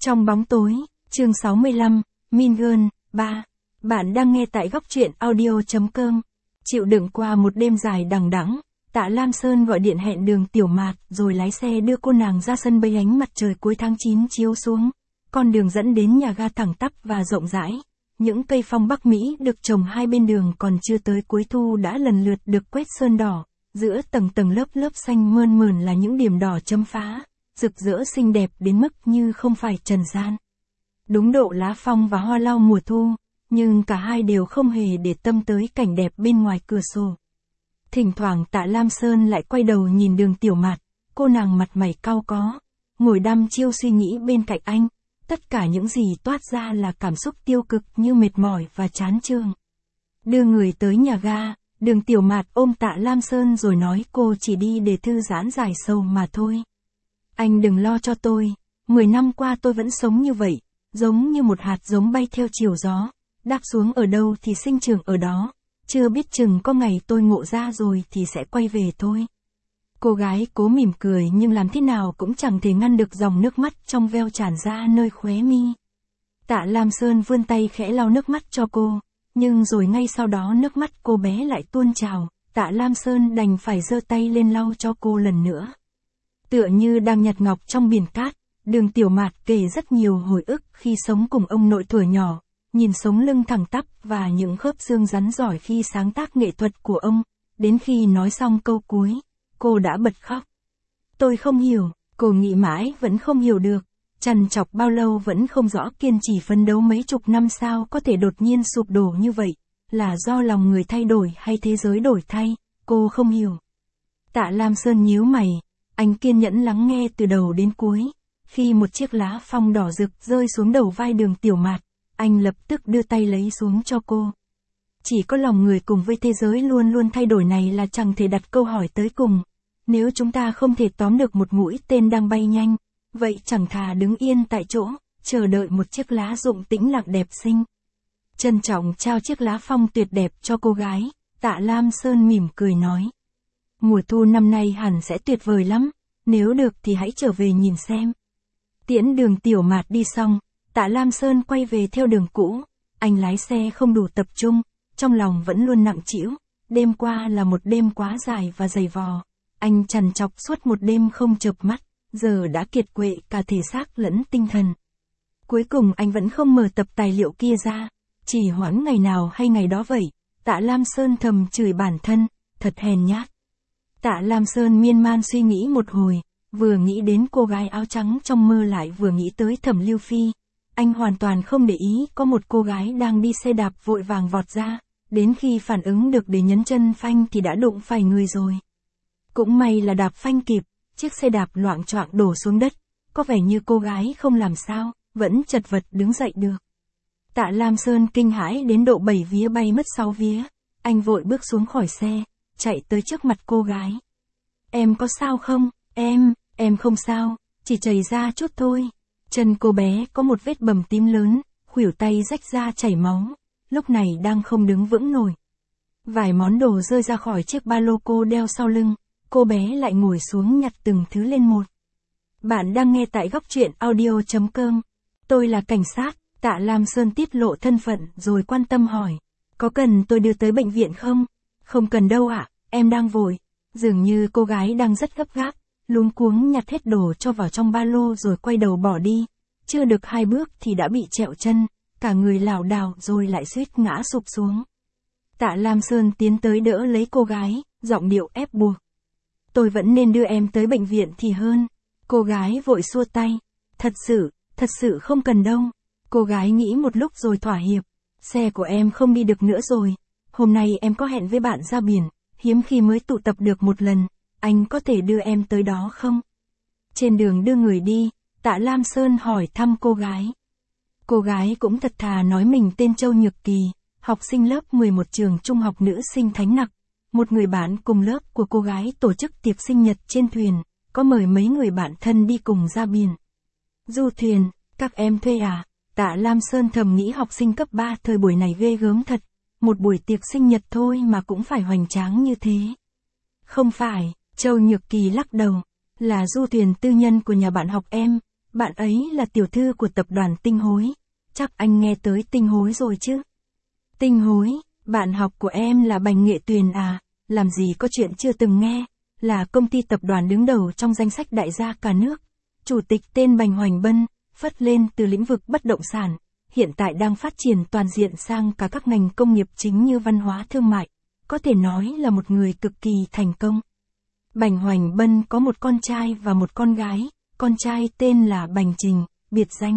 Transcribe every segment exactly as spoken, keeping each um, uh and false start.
Trong bóng tối, chương sáu mươi lăm, Mean Girl, ba. Bạn đang nghe tại góc truyện audio chấm com. Chịu đựng qua một đêm dài đằng đẵng, Tạ Lam Sơn gọi điện hẹn Đường Tiểu Mạt rồi lái xe đưa cô nàng ra sân bay ánh mặt trời cuối tháng chín chiếu xuống. Con đường dẫn đến nhà ga thẳng tắp và rộng rãi. Những cây phong Bắc Mỹ được trồng hai bên đường còn chưa tới cuối thu đã lần lượt được quét sơn đỏ. Giữa tầng tầng lớp lớp xanh mơn mởn là những điểm đỏ chấm phá, rực rỡ xinh đẹp đến mức như không phải trần gian. Đúng độ lá phong và hoa lau mùa thu, nhưng cả hai đều không hề để tâm tới cảnh đẹp bên ngoài cửa sổ. Thỉnh thoảng Tạ Lam Sơn lại quay đầu nhìn Đường Tiểu Mạt, cô nàng mặt mày cau có, ngồi đăm chiêu suy nghĩ bên cạnh anh. Tất cả những gì toát ra là cảm xúc tiêu cực như mệt mỏi và chán chường. Đưa người tới nhà ga, Đường Tiểu Mạt ôm Tạ Lam Sơn rồi nói cô chỉ đi để thư giãn giải sầu mà thôi. Anh đừng lo cho tôi, mười năm qua tôi vẫn sống như vậy, giống như một hạt giống bay theo chiều gió, đáp xuống ở đâu thì sinh trưởng ở đó, chưa biết chừng có ngày tôi ngộ ra rồi thì sẽ quay về thôi. Cô gái cố mỉm cười nhưng làm thế nào cũng chẳng thể ngăn được dòng nước mắt trong veo tràn ra nơi khóe mi. Tạ Lam Sơn vươn tay khẽ lau nước mắt cho cô, nhưng rồi ngay sau đó nước mắt cô bé lại tuôn trào, Tạ Lam Sơn đành phải giơ tay lên lau cho cô lần nữa. Tựa như đang nhặt ngọc trong biển cát, Đường Tiểu Mạt kể rất nhiều hồi ức khi sống cùng ông nội thuở nhỏ, nhìn sống lưng thẳng tắp và những khớp xương rắn giỏi khi sáng tác nghệ thuật của ông, đến khi nói xong câu cuối, cô đã bật khóc. Tôi không hiểu, cô nghĩ mãi vẫn không hiểu được, trằn trọc bao lâu vẫn không rõ kiên trì phấn đấu mấy chục năm sao có thể đột nhiên sụp đổ như vậy, là do lòng người thay đổi hay thế giới đổi thay, cô không hiểu. Tạ Lam Sơn nhíu mày, anh kiên nhẫn lắng nghe từ đầu đến cuối, khi một chiếc lá phong đỏ rực rơi xuống đầu vai Đường Tiểu Mạt, anh lập tức đưa tay lấy xuống cho cô. Chỉ có lòng người cùng với thế giới luôn luôn thay đổi này là chẳng thể đặt câu hỏi tới cùng. Nếu chúng ta không thể tóm được một mũi tên đang bay nhanh, vậy chẳng thà đứng yên tại chỗ, chờ đợi một chiếc lá rụng tĩnh lặng đẹp xinh. Trân trọng trao chiếc lá phong tuyệt đẹp cho cô gái, Tạ Lam Sơn mỉm cười nói. Mùa thu năm nay hẳn sẽ tuyệt vời lắm, nếu được thì hãy trở về nhìn xem. Tiễn Đường Tiểu Mạt đi xong, Tạ Lam Sơn quay về theo đường cũ, anh lái xe không đủ tập trung, trong lòng vẫn luôn nặng trĩu, đêm qua là một đêm quá dài và dày vò. Anh trằn trọc suốt một đêm không chợp mắt, giờ đã kiệt quệ cả thể xác lẫn tinh thần. Cuối cùng anh vẫn không mở tập tài liệu kia ra, chỉ hoãn ngày nào hay ngày đó vậy. Tạ Lam Sơn thầm chửi bản thân, thật hèn nhát. Tạ Lam Sơn miên man suy nghĩ một hồi, vừa nghĩ đến cô gái áo trắng trong mơ lại vừa nghĩ tới Thẩm Lưu Phi. Anh hoàn toàn không để ý có một cô gái đang đi xe đạp vội vàng vọt ra, đến khi phản ứng được để nhấn chân phanh thì đã đụng phải người rồi. Cũng may là đạp phanh kịp, chiếc xe đạp loạng choạng đổ xuống đất, có vẻ như cô gái không làm sao, vẫn chật vật đứng dậy được. Tạ Lam Sơn kinh hãi đến độ bảy vía bay mất sáu vía, anh vội bước xuống khỏi xe, chạy tới trước mặt cô gái. Em có sao không? Em, em không sao, chỉ chảy ra chút thôi. Chân cô bé có một vết bầm tím lớn, khuỷu tay rách ra chảy máu, lúc này đang không đứng vững nổi. Vài món đồ rơi ra khỏi chiếc ba lô cô đeo sau lưng, cô bé lại ngồi xuống nhặt từng thứ lên một. Bạn đang nghe tại góc truyện audio chấm com. Tôi là cảnh sát, Tạ Lam Sơn tiết lộ thân phận rồi quan tâm hỏi. Có cần tôi đưa tới bệnh viện không? Không cần đâu ạ, em đang vội. Dường như cô gái đang rất gấp gáp, luống cuống nhặt hết đồ cho vào trong ba lô rồi quay đầu bỏ đi. Chưa được hai bước thì đã bị trẹo chân, cả người lảo đảo rồi lại suýt ngã sụp xuống. Tạ Lam Sơn tiến tới đỡ lấy cô gái, giọng điệu ép buộc. Tôi vẫn nên đưa em tới bệnh viện thì hơn. Cô gái vội xua tay. Thật sự, thật sự không cần đâu. Cô gái nghĩ một lúc rồi thỏa hiệp. Xe của em không đi được nữa rồi. Hôm nay em có hẹn với bạn ra biển, hiếm khi mới tụ tập được một lần. Anh có thể đưa em tới đó không? Trên đường đưa người đi, Tạ Lam Sơn hỏi thăm cô gái. Cô gái cũng thật thà nói mình tên Châu Nhược Kỳ, học sinh lớp mười một trường trung học nữ sinh Thánh Nặc. Một người bạn cùng lớp của cô gái tổ chức tiệc sinh nhật trên thuyền, có mời mấy người bạn thân đi cùng ra biển. Du thuyền, các em thuê à? Tạ Lam Sơn thầm nghĩ học sinh cấp ba thời buổi này ghê gớm thật, một buổi tiệc sinh nhật thôi mà cũng phải hoành tráng như thế. Không phải, Châu Nhược Kỳ lắc đầu, là du thuyền tư nhân của nhà bạn học em, Bạn ấy là tiểu thư của tập đoàn Tinh Hối. Chắc anh nghe tới Tinh Hối rồi chứ? Tinh Hối, bạn học của em là Bành Nghệ Tuyền à? Làm gì có chuyện chưa từng nghe. Là công ty tập đoàn đứng đầu trong danh sách đại gia cả nước. Chủ tịch tên Bành Hoành Bân, phất lên từ lĩnh vực bất động sản, hiện tại đang phát triển toàn diện sang cả các ngành công nghiệp chính như văn hóa thương mại. Có thể nói là một người cực kỳ thành công. Bành Hoành Bân có một con trai và một con gái, con trai tên là Bành Trình, biệt danh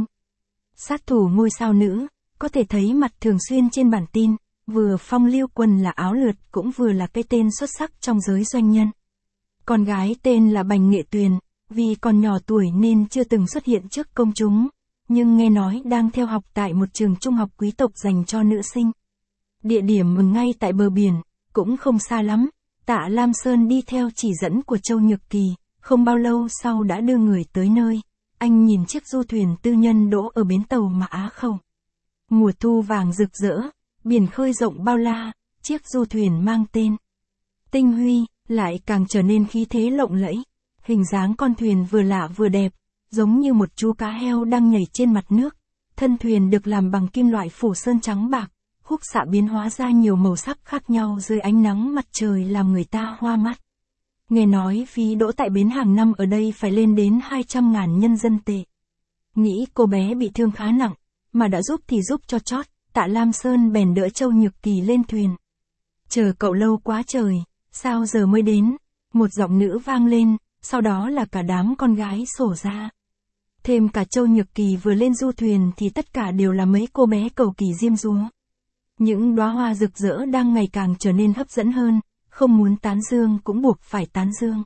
sát thủ ngôi sao nữ, có thể thấy mặt thường xuyên trên bản tin, vừa phong lưu quần là áo lượt cũng vừa là cái tên xuất sắc trong giới doanh nhân. Con gái tên là Bành Nghệ Tuyền, vì còn nhỏ tuổi nên chưa từng xuất hiện trước công chúng, nhưng nghe nói đang theo học tại một trường trung học quý tộc dành cho nữ sinh. Địa điểm ngay tại bờ biển, cũng không xa lắm. Tạ Lam Sơn đi theo chỉ dẫn của Châu Nhược Kỳ, không bao lâu sau đã đưa người tới nơi. Anh nhìn chiếc du thuyền tư nhân đỗ ở bến tàu Mã Á Khẩu. Mùa thu vàng rực rỡ, biển khơi rộng bao la, chiếc du thuyền mang tên Tinh Huy, lại càng trở nên khí thế lộng lẫy. Hình dáng con thuyền vừa lạ vừa đẹp, giống như một chú cá heo đang nhảy trên mặt nước. Thân thuyền được làm bằng kim loại phủ sơn trắng bạc, khúc xạ biến hóa ra nhiều màu sắc khác nhau dưới ánh nắng mặt trời làm người ta hoa mắt. Nghe nói phí đỗ tại bến hàng năm ở đây phải lên đến hai trăm ngàn nhân dân tệ. Nghĩ cô bé bị thương khá nặng, mà đã giúp thì giúp cho chót, Tạ Lam Sơn bèn đỡ Châu Nhược Kỳ lên thuyền. Chờ cậu lâu quá trời, sao giờ mới đến? Một giọng nữ vang lên, sau đó là cả đám con gái xổ ra. Thêm cả Châu Nhược Kỳ vừa lên du thuyền thì tất cả đều là mấy cô bé cầu kỳ diêm dúa. Những đóa hoa rực rỡ đang ngày càng trở nên hấp dẫn hơn, không muốn tán dương cũng buộc phải tán dương.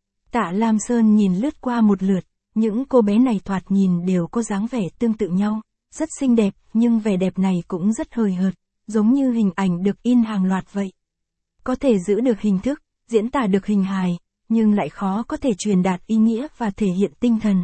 Tạ Lam Sơn nhìn lướt qua một lượt, những cô bé này thoạt nhìn đều có dáng vẻ tương tự nhau, rất xinh đẹp, nhưng vẻ đẹp này cũng rất hời hợt, giống như hình ảnh được in hàng loạt vậy. Có thể giữ được hình thức, diễn tả được hình hài, nhưng lại khó có thể truyền đạt ý nghĩa và thể hiện tinh thần.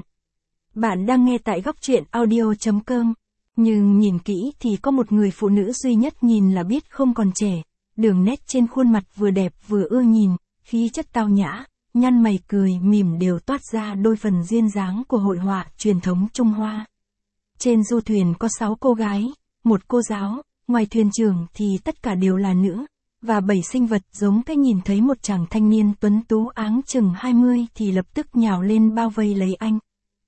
Bạn đang nghe tại góc truyện audio chấm com. Nhưng nhìn kỹ thì có một người phụ nữ duy nhất nhìn là biết không còn trẻ, đường nét trên khuôn mặt vừa đẹp vừa ưa nhìn, khí chất tao nhã, nhăn mày cười mỉm đều toát ra đôi phần duyên dáng của hội họa truyền thống Trung Hoa. Trên du thuyền có sáu cô gái, một cô giáo, ngoài thuyền trưởng thì tất cả đều là nữ, và bảy sinh vật giống cái nhìn thấy một chàng thanh niên tuấn tú áng chừng hai mươi thì lập tức nhào lên bao vây lấy anh.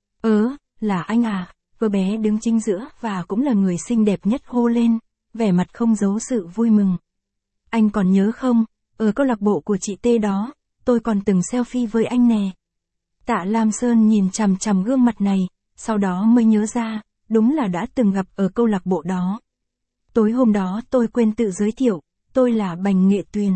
Ớ, là anh à? Cô bé đứng chính giữa và cũng là người xinh đẹp nhất hô lên, vẻ mặt không giấu sự vui mừng. Anh còn nhớ không, ở câu lạc bộ của chị T đó, tôi còn từng selfie với anh nè. Tạ Lam Sơn nhìn chằm chằm gương mặt này, sau đó mới nhớ ra, đúng là đã từng gặp ở câu lạc bộ đó. Tối hôm đó tôi quên tự giới thiệu, tôi là Bành Nghệ Tuyền.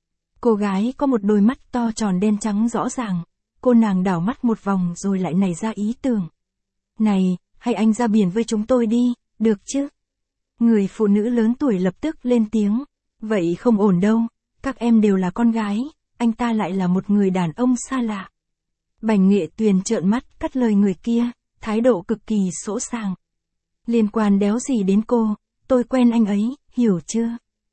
Cô gái có một đôi mắt to tròn đen trắng rõ ràng, cô nàng đảo mắt một vòng rồi lại nảy ra ý tưởng. Này, hay anh ra biển với chúng tôi đi, được chứ? Người phụ nữ lớn tuổi lập tức lên tiếng, vậy không ổn đâu, các em đều là con gái, anh ta lại là một người đàn ông xa lạ. Bành Nghệ Tuyền trợn mắt cắt lời người kia, thái độ cực kỳ sỗ sàng. Liên quan đéo gì đến cô, tôi quen anh ấy, hiểu chưa?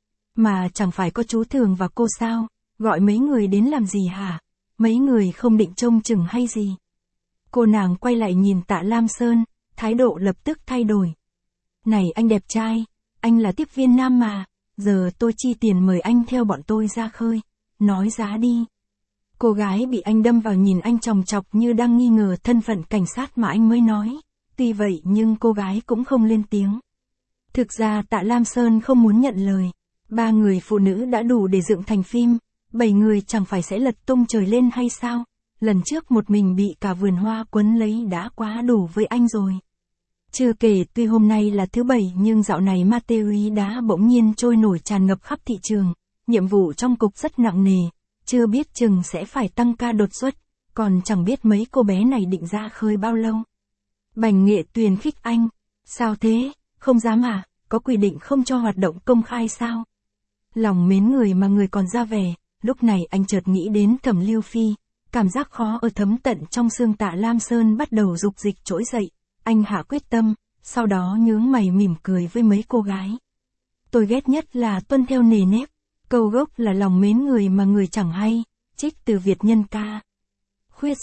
Mà chẳng phải có chú Thường và cô sao, gọi mấy người đến làm gì hả? Mấy người không định trông chừng hay gì? Cô nàng quay lại nhìn Tạ Lam Sơn, thái độ lập tức thay đổi. Này anh đẹp trai, anh là tiếp viên nam mà, giờ tôi chi tiền mời anh theo bọn tôi ra khơi, nói giá đi. Cô gái bị anh đâm vào nhìn anh chòng chọc như đang nghi ngờ thân phận cảnh sát mà anh mới nói, tuy vậy nhưng cô gái cũng không lên tiếng. Thực ra Tạ Lam Sơn không muốn nhận lời, ba người phụ nữ đã đủ để dựng thành phim, bảy người chẳng phải sẽ lật tung trời lên hay sao? Lần trước một mình bị cả vườn hoa quấn lấy đã quá đủ với anh rồi. Chưa kể tuy hôm nay là thứ bảy nhưng dạo này ma túy đá bỗng nhiên trôi nổi tràn ngập khắp thị trường, nhiệm vụ trong cục rất nặng nề, chưa biết chừng sẽ phải tăng ca đột xuất, còn chẳng biết mấy cô bé này định ra khơi bao lâu. Bành Nghệ Tuyền khích anh, sao thế, không dám à, có quy định không cho hoạt động công khai sao? Lòng mến người mà người còn ra vẻ, lúc này anh chợt nghĩ đến Thẩm Lưu Phi. Cảm giác khó ở thấm tận trong xương Tạ Lam Sơn bắt đầu dục dịch trỗi dậy, anh hạ quyết tâm, sau đó nhướng mày mỉm cười với mấy cô gái. Tôi ghét nhất là tuân theo nề nếp, câu gốc là lòng mến người mà người chẳng hay, trích từ Việt Nhân Ca. Khuyết danh,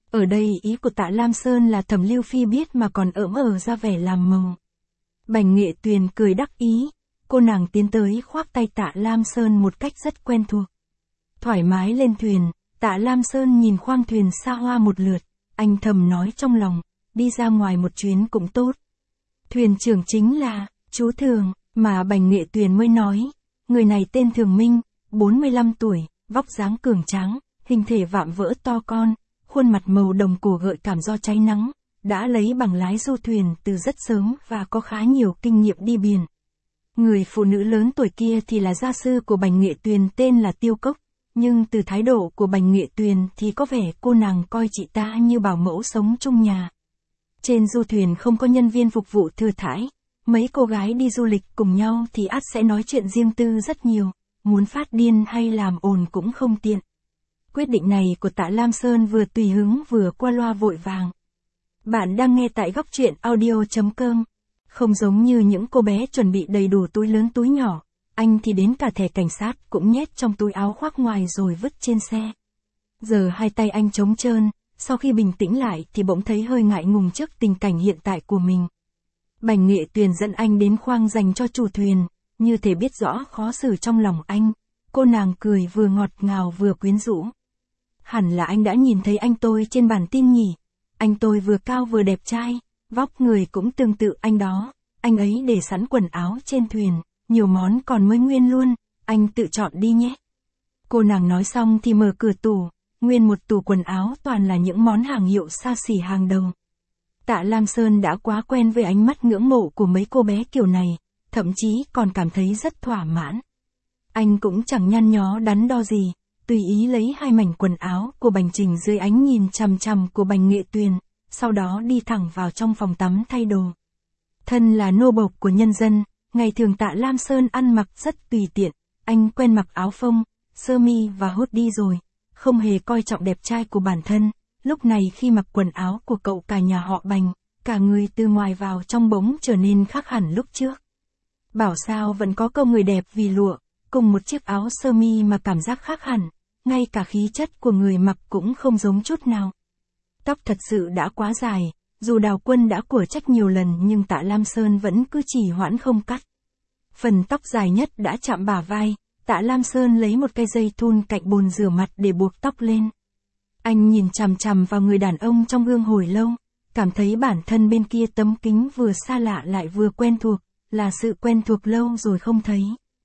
Ở đây ý của Tạ Lam Sơn là Thẩm Lưu Phi biết mà còn ỡm ờ ra vẻ làm màu. Bành Nghệ Tuyền cười đắc ý, cô nàng tiến tới khoác tay Tạ Lam Sơn một cách rất quen thuộc. Thoải mái lên thuyền, Tạ Lam Sơn nhìn khoang thuyền xa hoa một lượt, anh thầm nói trong lòng, đi ra ngoài một chuyến cũng tốt. Thuyền trưởng chính là, chú Thường, mà Bành Nghệ Tuyền mới nói, người này tên Thường Minh, bốn mươi lăm tuổi, vóc dáng cường tráng, hình thể vạm vỡ to con, khuôn mặt màu đồng cổ gợi cảm do cháy nắng, đã lấy bằng lái du thuyền từ rất sớm và có khá nhiều kinh nghiệm đi biển. Người phụ nữ lớn tuổi kia thì là gia sư của Bành Nghệ Tuyền tên là Tiêu Cốc, nhưng từ thái độ của Bành Nghệ Tuyền thì có vẻ cô nàng coi chị ta như bảo mẫu sống chung nhà. Trên du thuyền không có nhân viên phục vụ thừa thãi, mấy cô gái đi du lịch cùng nhau thì ắt sẽ nói chuyện riêng tư rất nhiều, muốn phát điên hay làm ồn cũng không tiện. Quyết định này của Tạ Lam Sơn vừa tùy hứng vừa qua loa vội vàng. Bạn đang nghe tại góc truyện audio chấm com. Không giống như những cô bé chuẩn bị đầy đủ túi lớn túi nhỏ, anh thì đến cả thẻ cảnh sát cũng nhét trong túi áo khoác ngoài rồi vứt trên xe. Giờ hai tay anh trống trơn, sau khi bình tĩnh lại thì bỗng thấy hơi ngại ngùng trước tình cảnh hiện tại của mình. Bành Nghệ Tuyền dẫn anh đến khoang dành cho chủ thuyền, như thể biết rõ khó xử trong lòng anh. Cô nàng cười vừa ngọt ngào vừa quyến rũ. Hẳn là anh đã nhìn thấy anh tôi trên bản tin nhỉ. Anh tôi vừa cao vừa đẹp trai, vóc người cũng tương tự anh đó. Anh ấy để sẵn quần áo trên thuyền, nhiều món còn mới nguyên luôn, anh tự chọn đi nhé. Cô nàng nói xong thì mở cửa tủ, nguyên một tủ quần áo toàn là những món hàng hiệu xa xỉ hàng đầu. Tạ Lam Sơn đã quá quen với ánh mắt ngưỡng mộ của mấy cô bé kiểu này, thậm chí còn cảm thấy rất thỏa mãn. Anh cũng chẳng nhăn nhó đắn đo gì, tùy ý lấy hai mảnh quần áo của Bành Trình dưới ánh nhìn chằm chằm của Bành Nghệ Tuyền, sau đó đi thẳng vào trong phòng tắm thay đồ. Thân là nô bộc của nhân dân, ngày thường Tạ Lam Sơn ăn mặc rất tùy tiện, anh quen mặc áo phông, sơ mi và hoodie rồi, không hề coi trọng đẹp trai của bản thân. Lúc này khi mặc quần áo của cậu cả nhà họ Bành, cả người từ ngoài vào trong bỗng trở nên khác hẳn lúc trước. Bảo sao vẫn có câu người đẹp vì lụa, cùng một chiếc áo sơ mi mà cảm giác khác hẳn, ngay cả khí chất của người mặc cũng không giống chút nào. Tóc thật sự đã quá dài, dù Đào Quân đã của trách nhiều lần nhưng Tạ Lam Sơn vẫn cứ trì hoãn không cắt. Phần tóc dài nhất đã chạm bả vai, Tạ Lam Sơn lấy một cây dây thun cạnh bồn rửa mặt để buộc tóc lên. Anh nhìn chằm chằm vào người đàn ông trong gương hồi lâu, cảm thấy bản thân bên kia tấm kính vừa xa lạ lại vừa quen thuộc, là sự quen thuộc lâu rồi không thấy.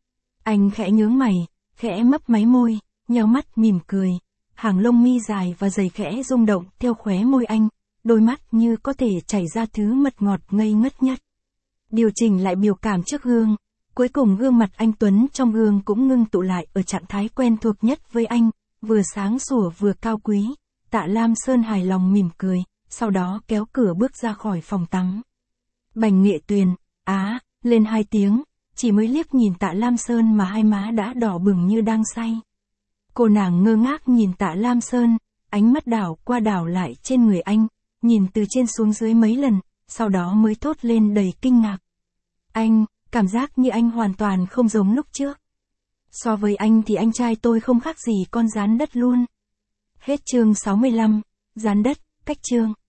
Anh khẽ nhướng mày, khẽ mấp máy môi, nheo mắt mỉm cười, hàng lông mi dài và dày khẽ rung động theo khóe môi anh, đôi mắt như có thể chảy ra thứ mật ngọt ngây ngất nhất. Điều chỉnh lại biểu cảm trước gương, cuối cùng gương mặt anh Tuấn trong gương cũng ngưng tụ lại ở trạng thái quen thuộc nhất với anh, vừa sáng sủa vừa cao quý. Tạ Lam Sơn hài lòng mỉm cười, sau đó kéo cửa bước ra khỏi phòng tắm. Bành Nghệ Tuyền, á, lên hai tiếng, chỉ mới liếc nhìn Tạ Lam Sơn mà hai má đã đỏ bừng như đang say. Cô nàng ngơ ngác nhìn Tạ Lam Sơn, ánh mắt đảo qua đảo lại trên người anh, nhìn từ trên xuống dưới mấy lần, sau đó mới thốt lên đầy kinh ngạc. Anh, cảm giác như anh hoàn toàn không giống lúc trước. So với anh thì anh trai tôi không khác gì con gián đất luôn. Hết chương sáu mươi lăm, gián đất, cách chương.